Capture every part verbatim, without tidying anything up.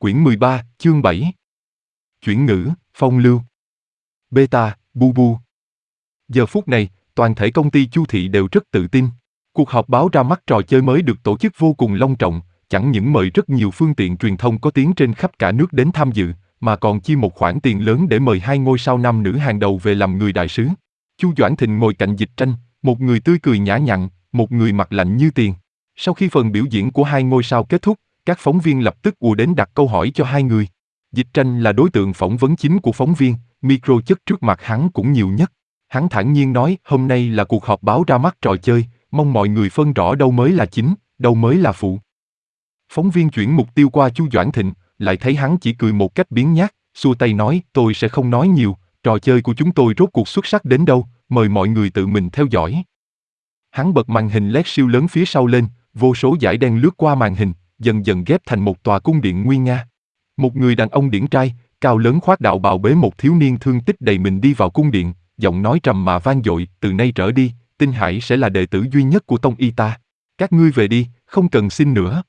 Quyển mười ba, chương bảy. Chuyển ngữ, phong lưu. Beta, bu bu. Giờ phút này, toàn thể công ty Chu Thị đều rất tự tin. Cuộc họp báo ra mắt trò chơi mới được tổ chức vô cùng long trọng, chẳng những mời rất nhiều phương tiện truyền thông có tiếng trên khắp cả nước đến tham dự, mà còn chi một khoản tiền lớn để mời hai ngôi sao nam nữ hàng đầu về làm người đại sứ. Chu Doãn Thịnh ngồi cạnh Dịch Tranh, một người tươi cười nhã nhặn, một người mặt lạnh như tiền. Sau khi phần biểu diễn của hai ngôi sao kết thúc, các phóng viên lập tức ùa đến đặt câu hỏi cho hai người. Dịch Tranh là đối tượng phỏng vấn chính của phóng viên, micro chất trước mặt hắn cũng nhiều nhất. Hắn thản nhiên nói, hôm nay là cuộc họp báo ra mắt trò chơi, mong mọi người phân rõ đâu mới là chính, đâu mới là phụ. Phóng viên chuyển mục tiêu qua Chu Doãn Thịnh, lại thấy hắn chỉ cười một cách biếng nhác, xua tay nói, tôi sẽ không nói nhiều, trò chơi của chúng tôi rốt cuộc xuất sắc đến đâu, mời mọi người tự mình theo dõi. Hắn bật màn hình led siêu lớn phía sau lên, vô số dải đen lướt qua màn hình, dần dần ghép thành một tòa cung điện nguy nga. Một người đàn ông điển trai, cao lớn khoác đạo bào bế một thiếu niên thương tích đầy mình đi vào cung điện, giọng nói trầm mà vang dội, từ nay trở đi, Tinh Hải sẽ là đệ tử duy nhất của tông y ta. Các ngươi về đi, không cần xin nữa.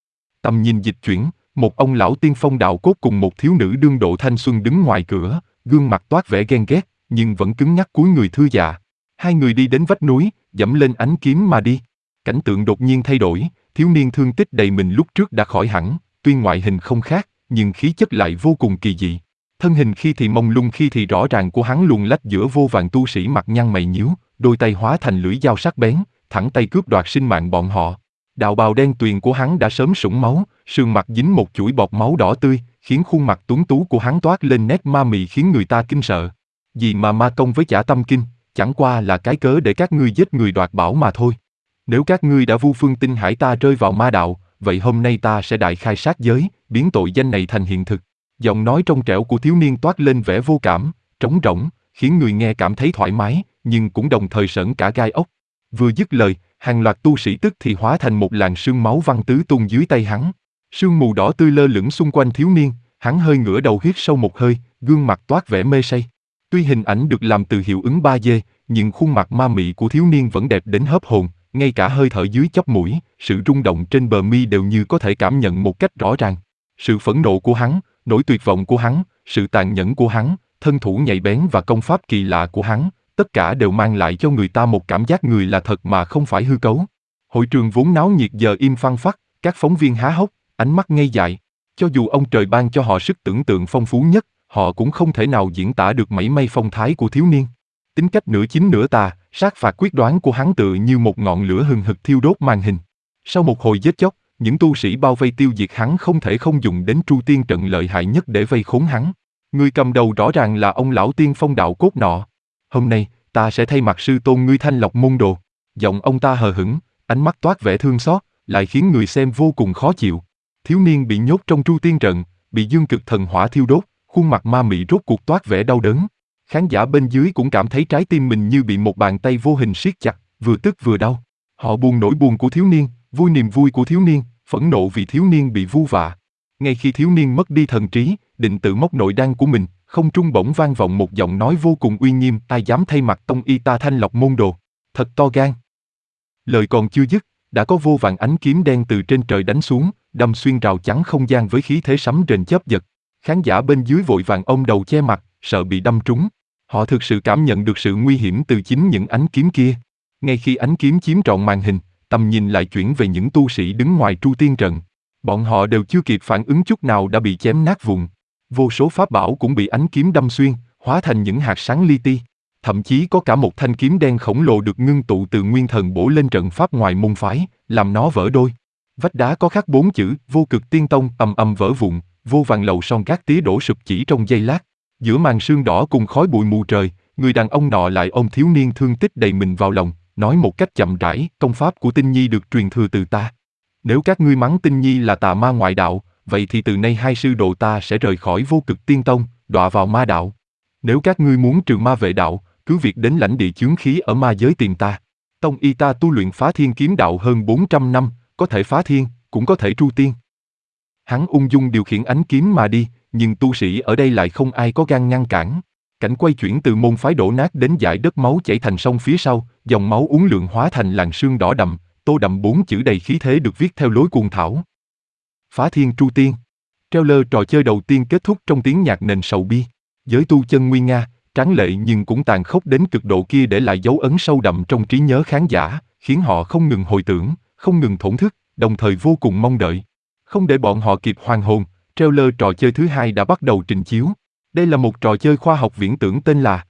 Tầm nhìn dịch chuyển, một ông lão tiên phong đạo cốt cùng một thiếu nữ đương độ thanh xuân đứng ngoài cửa, gương mặt toát vẻ ghen ghét, nhưng vẫn cứng nhắc cúi người thưa dạ. Hai người đi đến vách núi, dẫm lên ánh kiếm mà đi. Cảnh tượng đột nhiên thay đổi, thiếu niên thương tích đầy mình lúc trước đã khỏi hẳn, tuy ngoại hình không khác, nhưng khí chất lại vô cùng kỳ dị. Thân hình khi thì mông lung khi thì rõ ràng của hắn luồn lách giữa vô vàn tu sĩ mặt nhăn mày nhíu, đôi tay hóa thành lưỡi dao sắc bén, thẳng tay cướp đoạt sinh mạng bọn họ. Đạo bào đen tuyền của hắn đã sớm sũng máu, sườn mặt dính một chuỗi bọt máu đỏ tươi, khiến khuôn mặt tuấn tú của hắn toát lên nét ma mị khiến người ta kinh sợ. Gì mà ma công với Chả Tâm Kinh, chẳng qua là cái cớ để các ngươi giết người đoạt bảo mà thôi. Nếu các ngươi đã vu phương Tinh Hải ta rơi vào ma đạo, vậy hôm nay ta sẽ đại khai sát giới, biến tội danh này thành hiện thực. Giọng nói trong trẻo của thiếu niên toát lên vẻ vô cảm, trống rỗng, khiến người nghe cảm thấy thoải mái, nhưng cũng đồng thời sởn cả gai ốc. Vừa dứt lời, hàng loạt tu sĩ tức thì hóa thành một làn sương máu văng tứ tung dưới tay hắn. Sương mù đỏ tươi lơ lửng xung quanh thiếu niên, hắn hơi ngửa đầu hít sâu một hơi, gương mặt toát vẻ mê say. Tuy hình ảnh được làm từ hiệu ứng ba D, nhưng khuôn mặt ma mị của thiếu niên vẫn đẹp đến hớp hồn, ngay cả hơi thở dưới chóp mũi, sự rung động trên bờ mi đều như có thể cảm nhận một cách rõ ràng. Sự phẫn nộ của hắn, nỗi tuyệt vọng của hắn, sự tàn nhẫn của hắn, thân thủ nhạy bén và công pháp kỳ lạ của hắn, tất cả đều mang lại cho người ta một cảm giác người là thật mà không phải hư cấu. Hội trường vốn náo nhiệt giờ im phăng phắc, các phóng viên há hốc, ánh mắt ngây dại. Cho dù ông trời ban cho họ sức tưởng tượng phong phú nhất, họ cũng không thể nào diễn tả được mảy may phong thái của thiếu niên. Tính cách nửa chính nửa tà, sát phạt quyết đoán của hắn tựa như một ngọn lửa hừng hực thiêu đốt màn hình. Sau một hồi giết chóc, những tu sĩ bao vây tiêu diệt hắn không thể không dùng đến tru tiên trận lợi hại nhất để vây khốn hắn. Người cầm đầu rõ ràng là ông lão tiên phong đạo cốt nọ. Hôm nay, ta sẽ thay mặt sư tôn ngươi thanh lọc môn đồ. Giọng ông ta hờ hững, ánh mắt toát vẻ thương xót, lại khiến người xem vô cùng khó chịu. Thiếu niên bị nhốt trong tru tiên trận, bị dương cực thần hỏa thiêu đốt, khuôn mặt ma mị rốt cuộc toát vẻ đau đớn. Khán giả bên dưới cũng cảm thấy trái tim mình như bị một bàn tay vô hình siết chặt, vừa tức vừa đau. Họ buồn nỗi buồn của thiếu niên, vui niềm vui của thiếu niên, phẫn nộ vì thiếu niên bị vu vạ. Ngay khi thiếu niên mất đi thần trí, định tự móc nội đan của mình, không trung bỗng vang vọng một giọng nói vô cùng uy nghiêm, ai dám thay mặt tông y ta thanh lọc môn đồ, thật to gan. Lời còn chưa dứt, đã có vô vàn ánh kiếm đen từ trên trời đánh xuống, đâm xuyên rào chắn không gian với khí thế sấm rền chớp giật. Khán giả bên dưới vội vàng ôm đầu che mặt, sợ bị đâm trúng. Họ thực sự cảm nhận được sự nguy hiểm từ chính những ánh kiếm kia. Ngay khi ánh kiếm chiếm trọn màn hình, tầm nhìn lại chuyển về những tu sĩ đứng ngoài tru tiên trận. Bọn họ đều chưa kịp phản ứng chút nào đã bị chém nát vụn. Vô số pháp bảo cũng bị ánh kiếm đâm xuyên, hóa thành những hạt sáng li ti. Thậm chí có cả một thanh kiếm đen khổng lồ được ngưng tụ từ nguyên thần bổ lên trận pháp ngoài môn phái, làm nó vỡ đôi. Vách đá có khắc bốn chữ Vô Cực Tiên Tông ầm ầm vỡ vụn, vô vàn lầu son gác tía đổ sụp chỉ trong giây lát. Giữa màn sương đỏ cùng khói bụi mù trời, người đàn ông nọ lại ôm thiếu niên thương tích đầy mình vào lòng, nói một cách chậm rãi, công pháp của Tinh Nhi được truyền thừa từ ta. Nếu các ngươi mắng Tinh Nhi là tà ma ngoại đạo, vậy thì từ nay hai sư đồ ta sẽ rời khỏi Vô Cực Tiên Tông, đọa vào ma đạo. Nếu các ngươi muốn trừ ma vệ đạo, cứ việc đến lãnh địa chướng khí ở ma giới tìm ta. Tông y ta tu luyện phá thiên kiếm đạo hơn bốn trăm năm, có thể phá thiên, cũng có thể tru tiên. Hắn ung dung điều khiển ánh kiếm mà đi, nhưng tu sĩ ở đây lại không ai có gan ngăn cản. Cảnh quay chuyển từ môn phái đổ nát đến dải đất máu chảy thành sông phía sau, dòng máu uốn lượn hóa thành làn sương đỏ đậm, tô đậm bốn chữ đầy khí thế được viết theo lối cuồng thảo. Phá thiên tru tiên. Trailer trò chơi đầu tiên kết thúc trong tiếng nhạc nền sầu bi. Giới tu chân nguy nga, tráng lệ nhưng cũng tàn khốc đến cực độ kia để lại dấu ấn sâu đậm trong trí nhớ khán giả, khiến họ không ngừng hồi tưởng, không ngừng thổn thức, đồng thời vô cùng mong đợi. Không để bọn họ kịp hoàn hồn, trailer trò chơi thứ hai đã bắt đầu trình chiếu. Đây là một trò chơi khoa học viễn tưởng tên là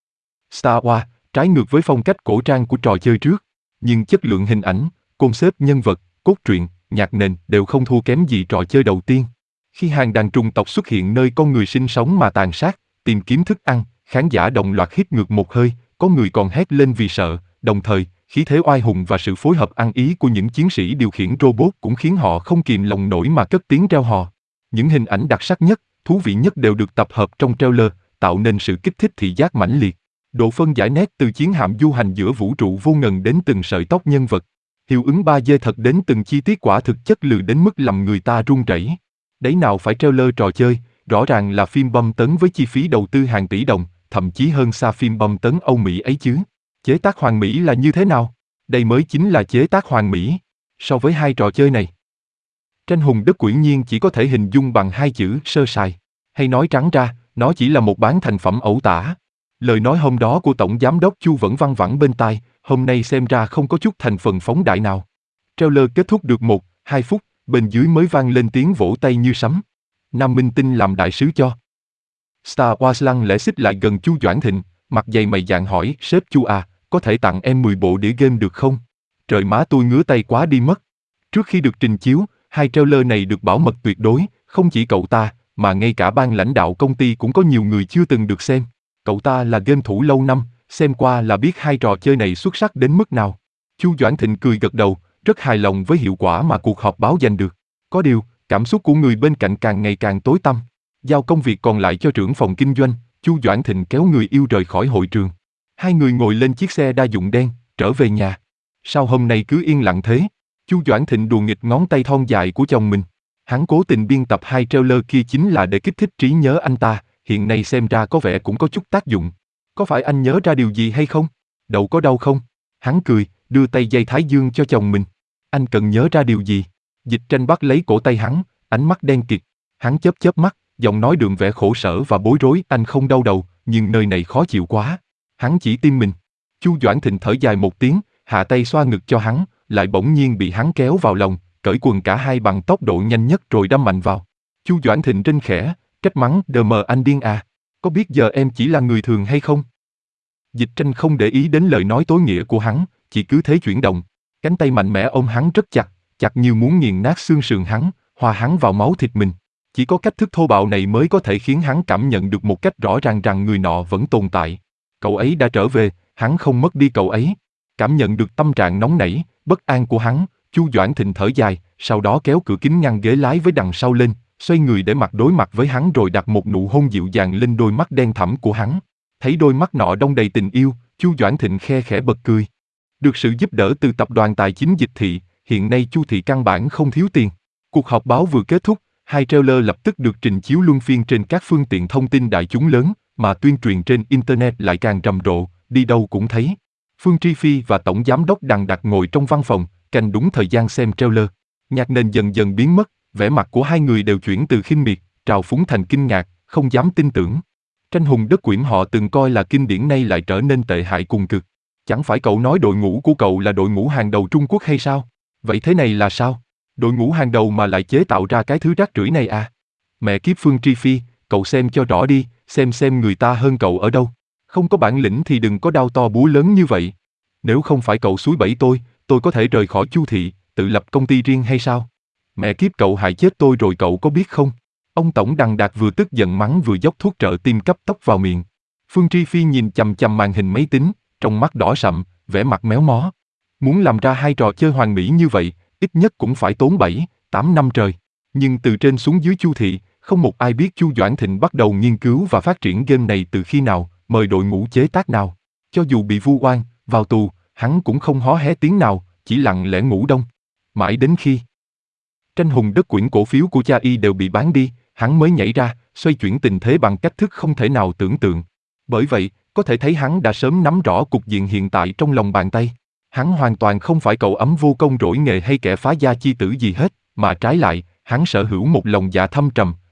Star Wars, trái ngược với phong cách cổ trang của trò chơi trước. Nhưng chất lượng hình ảnh, concept nhân vật, cốt truyện, nhạc nền đều không thua kém gì trò chơi đầu tiên. Khi hàng đàn trùng tộc xuất hiện nơi con người sinh sống mà tàn sát, tìm kiếm thức ăn, khán giả đồng loạt hít ngược một hơi, có người còn hét lên vì sợ, đồng thời, khí thế oai hùng và sự phối hợp ăn ý của những chiến sĩ điều khiển robot cũng khiến họ không kìm lòng nổi mà cất tiếng reo hò. Những hình ảnh đặc sắc nhất, thú vị nhất đều được tập hợp trong trailer, tạo nên sự kích thích thị giác mãnh liệt. Độ phân giải nét từ chiến hạm du hành giữa vũ trụ vô ngần đến từng sợi tóc nhân vật. Hiệu ứng ba D thật đến từng chi tiết quả thực chất lừ đến mức làm người ta run rẩy. Đấy nào phải trailer trò chơi, rõ ràng là phim bom tấn với chi phí đầu tư hàng tỷ đồng, thậm chí hơn xa phim bom tấn Âu Mỹ ấy chứ. Chế tác hoàn mỹ là như thế nào? Đây mới chính là chế tác hoàn mỹ. So với hai trò chơi này, Tranh hùng đất quyển nhiên chỉ có thể hình dung bằng hai chữ sơ sài. Hay nói trắng ra, nó chỉ là một bán thành phẩm ẩu tả. Lời nói hôm đó của Tổng Giám đốc Chu vẫn văng vẳng bên tai, hôm nay xem ra không có chút thành phần phóng đại nào. Trailer kết thúc được một, hai phút, bên dưới mới vang lên tiếng vỗ tay như sấm. Nam Minh Tinh làm đại sứ cho Star Wars lăng lẽ xích lại gần Chu Doãn Thịnh, mặt dày mày dạn hỏi, sếp Chu à, có thể tặng em mười bộ đĩa game được không? Trời má tôi ngứa tay quá đi mất. Trước khi được trình chiếu, hai trailer này được bảo mật tuyệt đối, không chỉ cậu ta, mà ngay cả ban lãnh đạo công ty cũng có nhiều người chưa từng được xem. Cậu ta là game thủ lâu năm, xem qua là biết hai trò chơi này xuất sắc đến mức nào. Chu Doãn Thịnh cười gật đầu, rất hài lòng với hiệu quả mà cuộc họp báo giành được. Có điều, cảm xúc của người bên cạnh càng ngày càng tối tăm. Giao công việc còn lại cho trưởng phòng kinh doanh, Chu Doãn Thịnh kéo người yêu rời khỏi hội trường. Hai người ngồi lên chiếc xe đa dụng đen, trở về nhà. Sao hôm nay cứ yên lặng thế? Chu Doãn Thịnh đùa nghịch ngón tay thon dài của chồng mình. Hắn cố tình biên tập hai trailer kia chính là để kích thích trí nhớ anh ta, hiện nay xem ra có vẻ cũng có chút tác dụng. Có phải anh nhớ ra điều gì hay không? Đầu có đau không? Hắn cười, đưa tay dây thái dương cho chồng mình. Anh cần nhớ ra điều gì? Dịch Tranh bắt lấy cổ tay hắn, ánh mắt đen kịt. Hắn chớp chớp mắt, giọng nói đượm vẻ khổ sở và bối rối. Anh không đau đầu, nhưng nơi này khó chịu quá. Hắn chỉ tim mình. Chu Doãn Thịnh thở dài một tiếng, hạ tay xoa ngực cho hắn, lại bỗng nhiên bị hắn kéo vào lòng, cởi quần cả hai bằng tốc độ nhanh nhất rồi đâm mạnh vào. Chu Doãn Thịnh rên khẽ, trách mắng, đờ mờ anh điên à, có biết giờ em chỉ là người thường hay không? Dịch Tranh không để ý đến lời nói tối nghĩa của hắn, chỉ cứ thế chuyển động, cánh tay mạnh mẽ ôm hắn rất chặt, chặt như muốn nghiền nát xương sườn hắn, hòa hắn vào máu thịt mình. Chỉ có cách thức thô bạo này mới có thể khiến hắn cảm nhận được một cách rõ ràng rằng người nọ vẫn tồn tại. Cậu ấy đã trở về, hắn không mất đi cậu ấy. Cảm nhận được tâm trạng nóng nảy, bất an của hắn, Chu Doãn Thịnh thở dài, sau đó kéo cửa kính ngăn ghế lái với đằng sau lên, xoay người để mặt đối mặt với hắn rồi đặt một nụ hôn dịu dàng lên đôi mắt đen thẳm của hắn. Thấy đôi mắt nọ đong đầy tình yêu, Chu Doãn Thịnh khe khẽ bật cười. Được sự giúp đỡ từ tập đoàn tài chính Dịch Thị, hiện nay Chu Thị căn bản không thiếu tiền. Cuộc họp báo vừa kết thúc, hai trailer lập tức được trình chiếu luân phiên trên các phương tiện thông tin đại chúng lớn, mà tuyên truyền trên Internet lại càng rầm rộ, đi đâu cũng thấy. Phương Tri Phi và Tổng Giám đốc Đằng Đặc ngồi trong văn phòng, canh đúng thời gian xem trailer. Nhạc nền dần dần biến mất, vẻ mặt của hai người đều chuyển từ khinh miệt, trào phúng thành kinh ngạc, không dám tin tưởng. Tranh hùng đất quyển họ từng coi là kinh điển nay lại trở nên tệ hại cùng cực. Chẳng phải cậu nói đội ngũ của cậu là đội ngũ hàng đầu Trung Quốc hay sao? Vậy thế này là sao? Đội ngũ hàng đầu mà lại chế tạo ra cái thứ rác rưởi này à? Mẹ kiếp Phương Tri Phi, cậu xem cho rõ đi, xem xem người ta hơn cậu ở đâu. Không có bản lĩnh thì đừng có đao to búa lớn như vậy. Nếu không phải cậu xúi bẫy tôi, tôi có thể rời khỏi Chu Thị, tự lập công ty riêng hay sao? Mẹ kiếp cậu hại chết tôi rồi cậu có biết không? Ông Tổng Đằng Đạt vừa tức giận mắng vừa dốc thuốc trợ tim cấp tốc vào miệng. Phương Tri Phi nhìn chằm chằm màn hình máy tính, trong mắt đỏ sậm, vẻ mặt méo mó. Muốn làm ra hai trò chơi hoàn mỹ như vậy, ít nhất cũng phải tốn bảy, tám năm trời. Nhưng từ trên xuống dưới Chu Thị, không một ai biết Chu Doãn Thịnh bắt đầu nghiên cứu và phát triển game này từ khi nào, mời đội ngũ chế tác nào. Cho dù bị vu oan, vào tù, hắn cũng không hó hé tiếng nào, chỉ lặng lẽ ngủ đông. Mãi đến khi Tranh hùng đất quyển cổ phiếu của cha y đều bị bán đi, hắn mới nhảy ra, xoay chuyển tình thế bằng cách thức không thể nào tưởng tượng. Bởi vậy, có thể thấy hắn đã sớm nắm rõ cục diện hiện tại trong lòng bàn tay. Hắn hoàn toàn không phải cậu ấm vô công rỗi nghề hay kẻ phá gia chi tử gì hết, mà trái lại, hắn sở hữu một lòng dạ thâm trầm,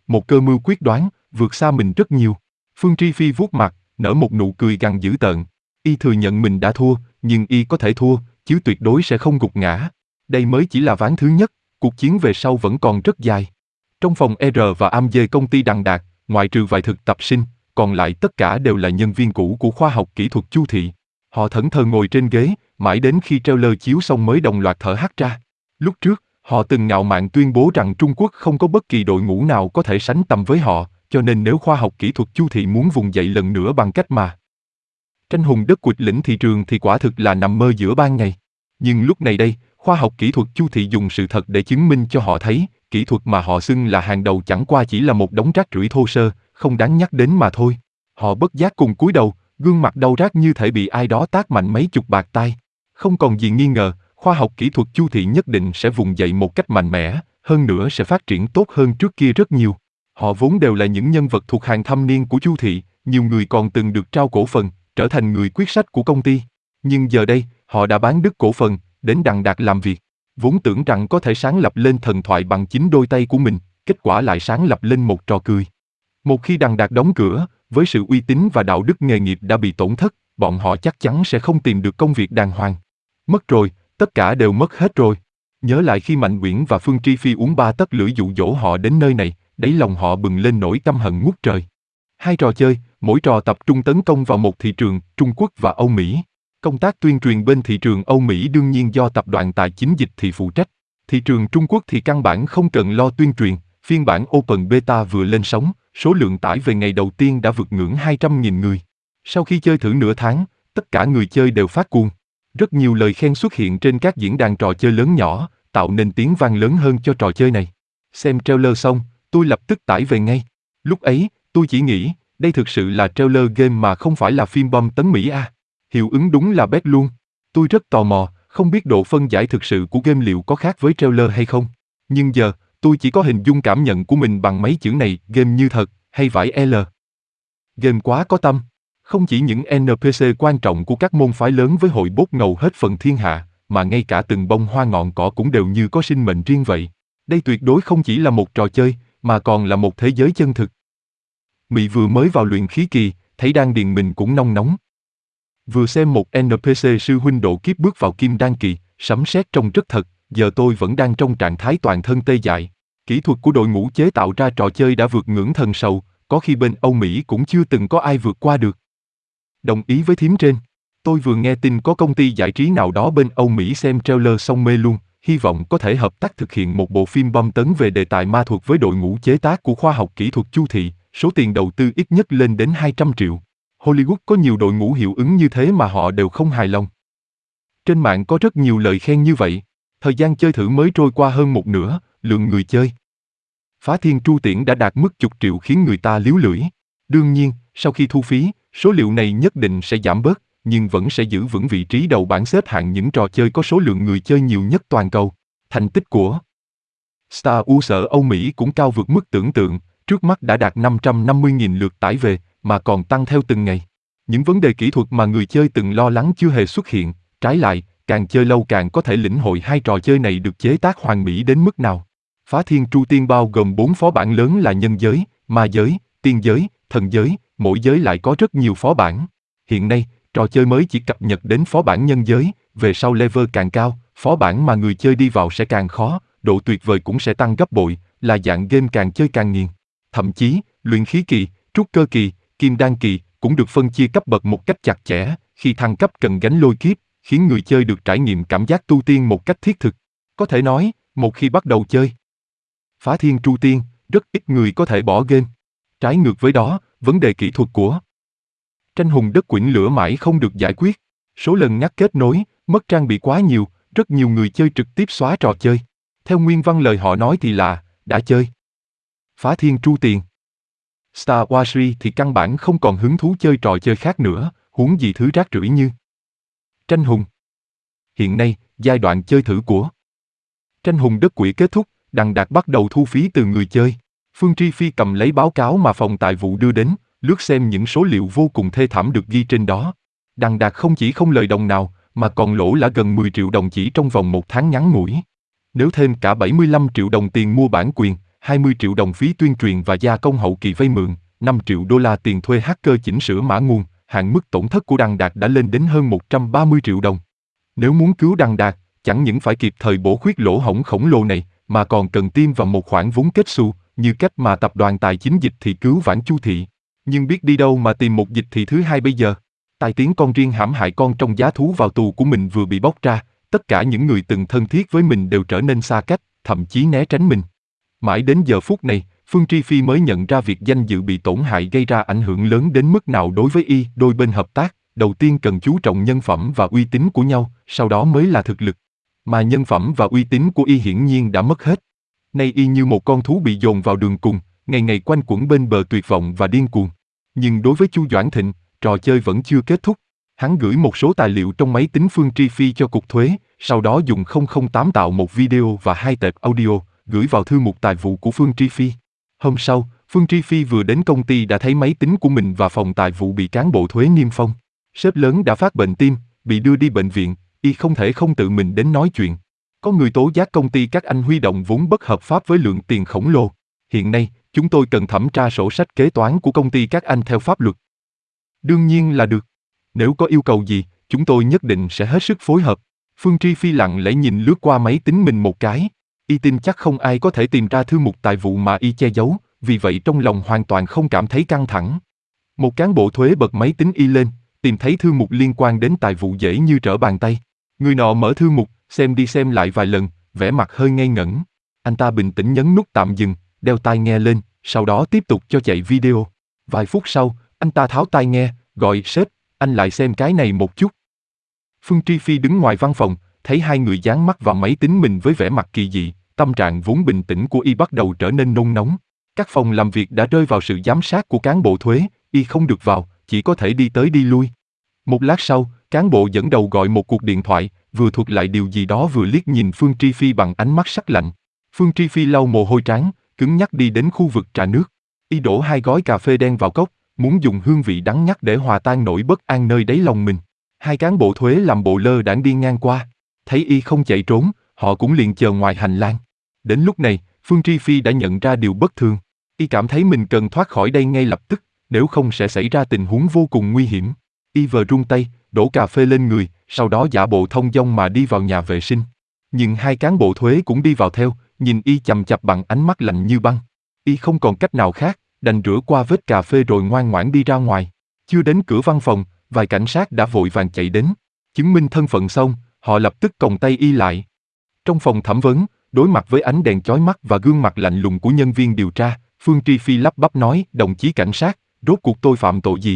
một cơ mưu quyết đoán, vượt xa mình rất nhiều. Phương Tri Phi vuốt mặt, nở một nụ cười gằn dữ tợn. Y thừa nhận mình đã thua, nhưng y có thể thua, chứ tuyệt đối sẽ không gục ngã. Đây mới chỉ là ván thứ nhất, cuộc chiến về sau vẫn còn rất dài. Trong phòng E R và A M D công ty Đằng Đạt, ngoại trừ vài thực tập sinh, còn lại tất cả đều là nhân viên cũ của khoa học kỹ thuật Chu Thị. Họ thẫn thờ ngồi trên ghế, mãi đến khi trailer chiếu xong mới đồng loạt thở hắt ra. Lúc trước, họ từng ngạo mạn tuyên bố rằng Trung Quốc không có bất kỳ đội ngũ nào có thể sánh tầm với họ, cho nên nếu khoa học kỹ thuật Chu Thị muốn vùng dậy lần nữa bằng cách mà tranh hùng đất quỵt lĩnh thị trường thì quả thực là nằm mơ giữa ban ngày. Nhưng lúc này đây, khoa học kỹ thuật Chu Thị dùng sự thật để chứng minh cho họ thấy, kỹ thuật mà họ xưng là hàng đầu chẳng qua chỉ là một đống rác rưởi thô sơ, không đáng nhắc đến mà thôi. Họ bất giác cùng cúi đầu, gương mặt đau rát như thể bị ai đó tát mạnh mấy chục bạt tai. Không còn gì nghi ngờ, khoa học kỹ thuật Chu Thị nhất định sẽ vùng dậy một cách mạnh mẽ, hơn nữa sẽ phát triển tốt hơn trước kia rất nhiều. Họ vốn đều là những nhân vật thuộc hàng thâm niên của Chu Thị, nhiều người còn từng được trao cổ phần, trở thành người quyết sách của công ty. Nhưng giờ đây, họ đã bán đứt cổ phần, đến Đằng Đạt làm việc. Vốn tưởng rằng có thể sáng lập lên thần thoại bằng chính đôi tay của mình, kết quả lại sáng lập lên một trò cười. Một khi Đằng Đạt đóng cửa, với sự uy tín và đạo đức nghề nghiệp đã bị tổn thất, bọn họ chắc chắn sẽ không tìm được công việc đàng hoàng. Mất rồi, tất cả đều mất hết rồi. Nhớ lại khi Mạnh Uyển và Phương Tri Phi uống ba tấc lưỡi dụ dỗ họ đến nơi này, đáy lòng họ bừng lên nỗi căm hận ngút trời. Hai trò chơi, mỗi trò tập trung tấn công vào một thị trường, Trung Quốc và Âu Mỹ. Công tác tuyên truyền bên thị trường Âu Mỹ đương nhiên do tập đoàn tài chính Dịch Thị phụ trách. Thị trường Trung Quốc thì căn bản không cần lo tuyên truyền, phiên bản Open Beta vừa lên sóng, số lượng tải về ngày đầu tiên đã vượt ngưỡng hai trăm nghìn người. Sau khi chơi thử nửa tháng, tất cả người chơi đều phát cuồng. Rất nhiều lời khen xuất hiện trên các diễn đàn trò chơi lớn nhỏ, tạo nên tiếng vang lớn hơn cho trò chơi này. Xem trailer xong, tôi lập tức tải về ngay. Lúc ấy, tôi chỉ nghĩ, đây thực sự là trailer game mà không phải là phim bom tấn Mỹ à. Hiệu ứng đúng là bét luôn. Tôi rất tò mò, không biết độ phân giải thực sự của game liệu có khác với trailer hay không. Nhưng giờ, tôi chỉ có hình dung cảm nhận của mình bằng mấy chữ này, game như thật, hay vải L. Game quá có tâm. Không chỉ những en pê xê quan trọng của các môn phái lớn với hội bốt ngầu hết phần thiên hạ, mà ngay cả từng bông hoa ngọn cỏ cũng đều như có sinh mệnh riêng vậy. Đây tuyệt đối không chỉ là một trò chơi, mà còn là một thế giới chân thực. Mị vừa mới vào luyện khí kỳ, thấy đan điền mình cũng nóng nóng. Vừa xem một en pê xê sư huynh độ kiếp bước vào kim đan kỳ, sấm sét trông rất thật, giờ tôi vẫn đang trong trạng thái toàn thân tê dại. Kỹ thuật của đội ngũ chế tạo ra trò chơi đã vượt ngưỡng thần sầu, có khi bên Âu Mỹ cũng chưa từng có ai vượt qua được. Đồng ý với thím trên. Tôi vừa nghe tin có công ty giải trí nào đó bên Âu Mỹ xem trailer xong mê luôn, hy vọng có thể hợp tác thực hiện một bộ phim bom tấn về đề tài ma thuật với đội ngũ chế tác của khoa học kỹ thuật Chu Thị, số tiền đầu tư ít nhất lên đến hai trăm triệu. Hollywood có nhiều đội ngũ hiệu ứng như thế mà họ đều không hài lòng. Trên mạng có rất nhiều lời khen như vậy. Thời gian chơi thử mới trôi qua hơn một nửa, lượng người chơi Phá Thiên Tru Tiễn đã đạt mức chục triệu khiến người ta líu lưỡi. Đương nhiên, sau khi thu phí, số liệu này nhất định sẽ giảm bớt, nhưng vẫn sẽ giữ vững vị trí đầu bảng xếp hạng những trò chơi có số lượng người chơi nhiều nhất toàn cầu. Thành tích của Star Wars ở Âu Mỹ cũng cao vượt mức tưởng tượng, trước mắt đã đạt năm trăm năm mươi nghìn lượt tải về, mà còn tăng theo từng ngày. Những vấn đề kỹ thuật mà người chơi từng lo lắng chưa hề xuất hiện, trái lại, càng chơi lâu càng có thể lĩnh hội hai trò chơi này được chế tác hoàn mỹ đến mức nào. Phá Thiên Tru Tiên bao gồm bốn phó bản lớn là nhân giới, ma giới, tiên giới, thần giới, mỗi giới lại có rất nhiều phó bản. Hiện nay, trò chơi mới chỉ cập nhật đến phó bản nhân giới, về sau level càng cao, phó bản mà người chơi đi vào sẽ càng khó, độ tuyệt vời cũng sẽ tăng gấp bội, là dạng game càng chơi càng nghiền. Thậm chí, luyện khí kỳ, trúc cơ kỳ, kim đan kỳ cũng được phân chia cấp bậc một cách chặt chẽ, khi thăng cấp cần gánh lôi kiếp, khiến người chơi được trải nghiệm cảm giác tu tiên một cách thiết thực. Có thể nói, một khi bắt đầu chơi Phá Thiên Tru Tiên, rất ít người có thể bỏ game. Trái ngược với đó, vấn đề kỹ thuật của tranh hùng đất quyển lửa mãi không được giải quyết. Số lần ngắt kết nối, mất trang bị quá nhiều, rất nhiều người chơi trực tiếp xóa trò chơi. Theo nguyên văn lời họ nói thì là, đã chơi Phá Thiên Tru Tiền Star Wars thì căn bản không còn hứng thú chơi trò chơi khác nữa, huống gì thứ rác rưởi như tranh hùng. Hiện nay, giai đoạn chơi thử của tranh hùng đất quỷ kết thúc, Đằng Đạt bắt đầu thu phí từ người chơi. Phương Tri Phi cầm lấy báo cáo mà phòng tài vụ đưa đến, lướt xem những số liệu vô cùng thê thảm được ghi trên đó. Đằng Đạt không chỉ không lời đồng nào, mà còn lỗ là gần mười triệu đồng chỉ trong vòng một tháng ngắn ngủi. Nếu thêm cả bảy mươi lăm triệu đồng tiền mua bản quyền, hai mươi triệu đồng phí tuyên truyền và gia công hậu kỳ vay mượn, năm triệu đô la tiền thuê hacker chỉnh sửa mã nguồn, hạn mức tổn thất của Đằng Đạt đã lên đến hơn một trăm ba mươi triệu đồng. Nếu muốn cứu Đằng Đạt, chẳng những phải kịp thời bổ khuyết lỗ hổng khổng lồ này, mà còn cần tiêm vào một khoản vốn kết xù, như cách mà tập đoàn tài chính Dịch Thị cứu vãn Chu Thị. Nhưng biết đi đâu mà tìm một Dịch Thị thứ hai bây giờ? Tai tiếng con riêng hãm hại con trong giá thú vào tù của mình vừa bị bóc ra, tất cả những người từng thân thiết với mình đều trở nên xa cách, thậm chí né tránh mình. Mãi đến giờ phút này, Phương Tri Phi mới nhận ra việc danh dự bị tổn hại gây ra ảnh hưởng lớn đến mức nào đối với y. Đôi bên hợp tác, đầu tiên cần chú trọng nhân phẩm và uy tín của nhau, sau đó mới là thực lực. Mà nhân phẩm và uy tín của y hiển nhiên đã mất hết. Nay y như một con thú bị dồn vào đường cùng, ngày ngày quanh quẩn bên bờ tuyệt vọng và điên cuồng. Nhưng đối với Chu Doãn Thịnh, trò chơi vẫn chưa kết thúc. Hắn gửi một số tài liệu trong máy tính Phương Tri Phi cho Cục Thuế, sau đó dùng không không tám tạo một video và hai tệp audio, gửi vào thư mục tài vụ của Phương Tri Phi. Hôm sau, Phương Tri Phi vừa đến công ty đã thấy máy tính của mình và phòng tài vụ bị cán bộ thuế niêm phong. Sếp lớn đã phát bệnh tim, bị đưa đi bệnh viện, y không thể không tự mình đến nói chuyện. Có người tố giác công ty các anh huy động vốn bất hợp pháp với lượng tiền khổng lồ. Hiện nay, chúng tôi cần thẩm tra sổ sách kế toán của công ty các anh theo pháp luật. Đương nhiên là được. Nếu có yêu cầu gì, chúng tôi nhất định sẽ hết sức phối hợp. Phương Tri Phi lặng lẽ nhìn lướt qua máy tính mình một cái. Y tin chắc không ai có thể tìm ra thư mục tài vụ mà y che giấu, vì vậy trong lòng hoàn toàn không cảm thấy căng thẳng. Một cán bộ thuế bật máy tính y lên, tìm thấy thư mục liên quan đến tài vụ dễ như trở bàn tay. Người nọ mở thư mục, xem đi xem lại vài lần, vẻ mặt hơi ngây ngẩn. Anh ta bình tĩnh nhấn nút tạm dừng, đeo tai nghe lên, sau đó tiếp tục cho chạy video. Vài phút sau, anh ta tháo tai nghe, gọi sếp, anh lại xem cái này một chút. Phương Tri Phi đứng ngoài văn phòng, thấy hai người dán mắt vào máy tính mình với vẻ mặt kỳ dị, tâm trạng vốn bình tĩnh của y bắt đầu trở nên nôn nóng. Các phòng làm việc đã rơi vào sự giám sát của cán bộ thuế, y không được vào, chỉ có thể đi tới đi lui. Một lát sau, cán bộ dẫn đầu gọi một cuộc điện thoại, vừa thuật lại điều gì đó vừa liếc nhìn Phương Tri Phi bằng ánh mắt sắc lạnh. Phương Tri Phi lau mồ hôi trán, cứng nhắc đi đến khu vực trà nước. Y đổ hai gói cà phê đen vào cốc, muốn dùng hương vị đắng nhắc để hòa tan nỗi bất an nơi đáy lòng mình. Hai cán bộ thuế làm bộ lơ đãng đi ngang qua, thấy y không chạy trốn, họ cũng liền chờ ngoài hành lang. Đến lúc này, Phương Tri Phi đã nhận ra điều bất thường. Y cảm thấy mình cần thoát khỏi đây ngay lập tức, nếu không sẽ xảy ra tình huống vô cùng nguy hiểm. Y vờ run tay, đổ cà phê lên người, sau đó giả bộ thông dong mà đi vào nhà vệ sinh. Nhưng hai cán bộ thuế cũng đi vào theo, nhìn y chằm chằm bằng ánh mắt lạnh như băng. Y không còn cách nào khác, đành rửa qua vết cà phê rồi ngoan ngoãn đi ra ngoài. Chưa đến cửa văn phòng, vài cảnh sát đã vội vàng chạy đến. Chứng minh thân phận xong, họ lập tức còng tay y lại. Trong phòng thẩm vấn, đối mặt với ánh đèn chói mắt và gương mặt lạnh lùng của nhân viên điều tra, Phương Tri Phi lắp bắp nói, đồng chí cảnh sát, rốt cuộc tôi phạm tội gì?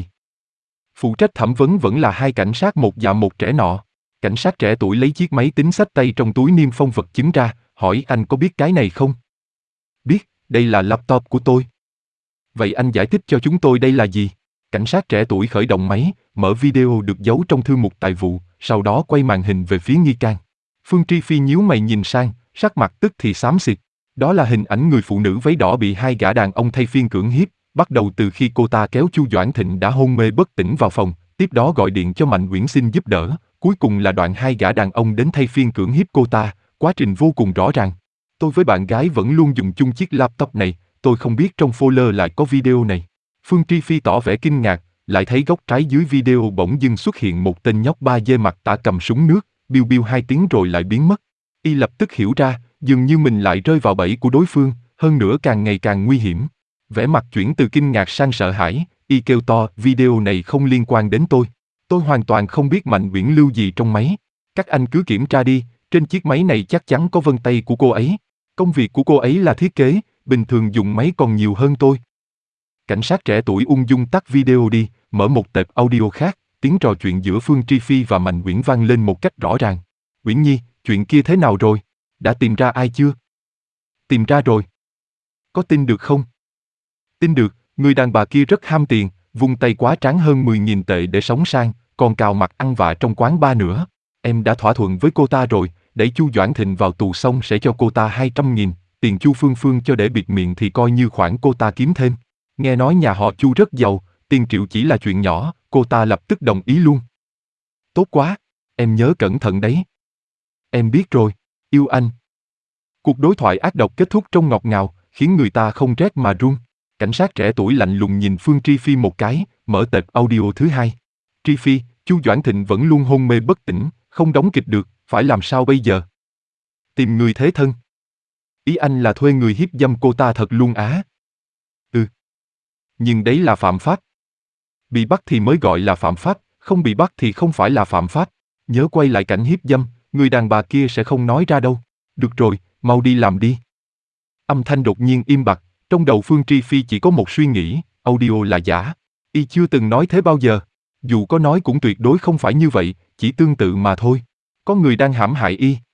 Phụ trách thẩm vấn vẫn là hai cảnh sát một già một trẻ nọ. Cảnh sát trẻ tuổi lấy chiếc máy tính xách tay trong túi niêm phong vật chứng ra, hỏi anh có biết cái này không? Biết, đây là laptop của tôi. Vậy anh giải thích cho chúng tôi đây là gì? Cảnh sát trẻ tuổi khởi động máy, mở video được giấu trong thư mục tài vụ, sau đó quay màn hình về phía nghi can. Phương Tri Phi nhíu mày nhìn sang, sắc mặt tức thì xám xịt. Đó là hình ảnh người phụ nữ váy đỏ bị hai gã đàn ông thay phiên cưỡng hiếp, bắt đầu từ khi cô ta kéo Chu Doãn Thịnh đã hôn mê bất tỉnh vào phòng, tiếp đó gọi điện cho Mạnh Uyển xin giúp đỡ, cuối cùng là đoạn hai gã đàn ông đến thay phiên cưỡng hiếp cô ta, quá trình vô cùng rõ ràng. Tôi với bạn gái vẫn luôn dùng chung chiếc laptop này, tôi không biết trong folder lại có video này. Phương Tri Phi tỏ vẻ kinh ngạc, lại thấy góc trái dưới video bỗng dưng xuất hiện một tên nhóc ba dê mặt tả cầm súng nước, biu biu hai tiếng rồi lại biến mất. Y lập tức hiểu ra, dường như mình lại rơi vào bẫy của đối phương, hơn nữa càng ngày càng nguy hiểm. Vẻ mặt chuyển từ kinh ngạc sang sợ hãi, y kêu to, video này không liên quan đến tôi. Tôi hoàn toàn không biết Mạnh Uyển lưu gì trong máy. Các anh cứ kiểm tra đi, trên chiếc máy này chắc chắn có vân tay của cô ấy. Công việc của cô ấy là thiết kế, bình thường dùng máy còn nhiều hơn tôi. Cảnh sát trẻ tuổi ung dung tắt video đi, mở một tệp audio khác, tiếng trò chuyện giữa Phương Tri Phi và Mạnh Uyển vang lên một cách rõ ràng. Uyển Nhi, chuyện kia thế nào rồi? Đã tìm ra ai chưa? Tìm ra rồi. Có tin được không? Tin được, người đàn bà kia rất ham tiền, vung tay quá tráng hơn mười nghìn tệ để sống sang, còn cào mặt ăn vạ trong quán bar nữa. Em đã thỏa thuận với cô ta rồi, đẩy Chu Doãn Thịnh vào tù xong sẽ cho cô ta hai trăm nghìn, tiền Chu Phương Phương cho để bịt miệng thì coi như khoản cô ta kiếm thêm. Nghe nói nhà họ Chu rất giàu, tiền triệu chỉ là chuyện nhỏ, cô ta lập tức đồng ý luôn. Tốt quá, em nhớ cẩn thận đấy. Em biết rồi, yêu anh. Cuộc đối thoại ác độc kết thúc trong ngọt ngào, khiến người ta không rét mà run. Cảnh sát trẻ tuổi lạnh lùng nhìn Phương Tri Phi một cái, mở tệp audio thứ hai. Tri Phi, Chu Doãn Thịnh vẫn luôn hôn mê bất tỉnh, không đóng kịch được, phải làm sao bây giờ? Tìm người thế thân. Ý anh là thuê người hiếp dâm cô ta thật luôn á? Ừ. Nhưng đấy là phạm pháp. Bị bắt thì mới gọi là phạm pháp, không bị bắt thì không phải là phạm pháp. Nhớ quay lại cảnh hiếp dâm, người đàn bà kia sẽ không nói ra đâu. Được rồi, mau đi làm đi. Âm thanh đột nhiên im bặt, trong đầu Phương Tri Phi chỉ có một suy nghĩ, audio là giả. Y chưa từng nói thế bao giờ. Dù có nói cũng tuyệt đối không phải như vậy, chỉ tương tự mà thôi. Có người đang hãm hại Y.